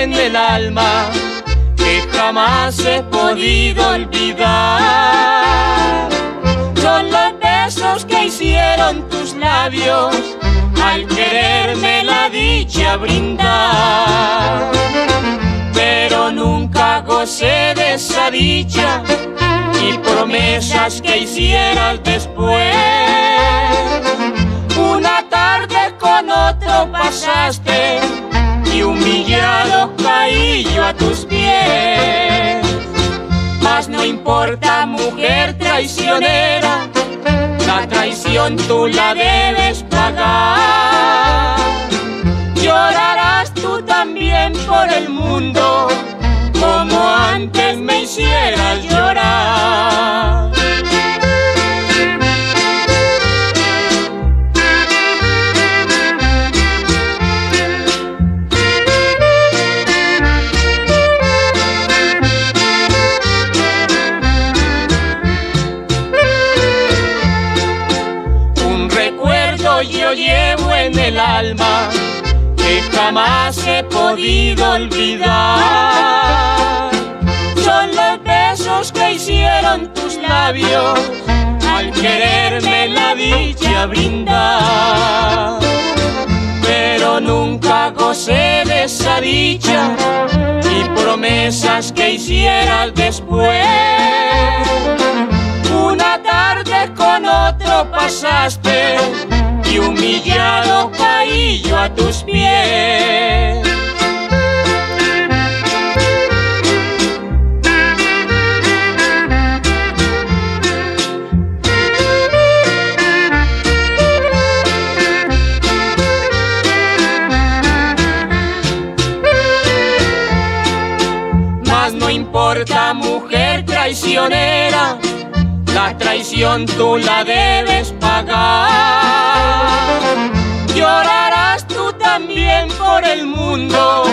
en el alma que jamás he podido olvidar. Son los besos que hicieron tus labios al quererme la dicha brindar. Pero nunca gocé de esa dicha y promesas que hicieras después. Una tarde con otro pasaste y humillado caí yo a tus pies. Mas no importa, mujer traicionera, la traición tú la debes pagar. Llorarás tú también por el mundo, como antes me hicieras llorar. Un recuerdo yo llevo en el alma que jamás he podido olvidar. Son los besos que hicieron tus labios al quererme la dicha brindar. Pero nunca gocé de esa dicha y promesas que hicieras después. Una tarde con otro pasaste y humillado caí yo a tus pies. Mas no importa, mujer traicionera, la traición tú la debes pagar. Llorarás tú también por el mundo,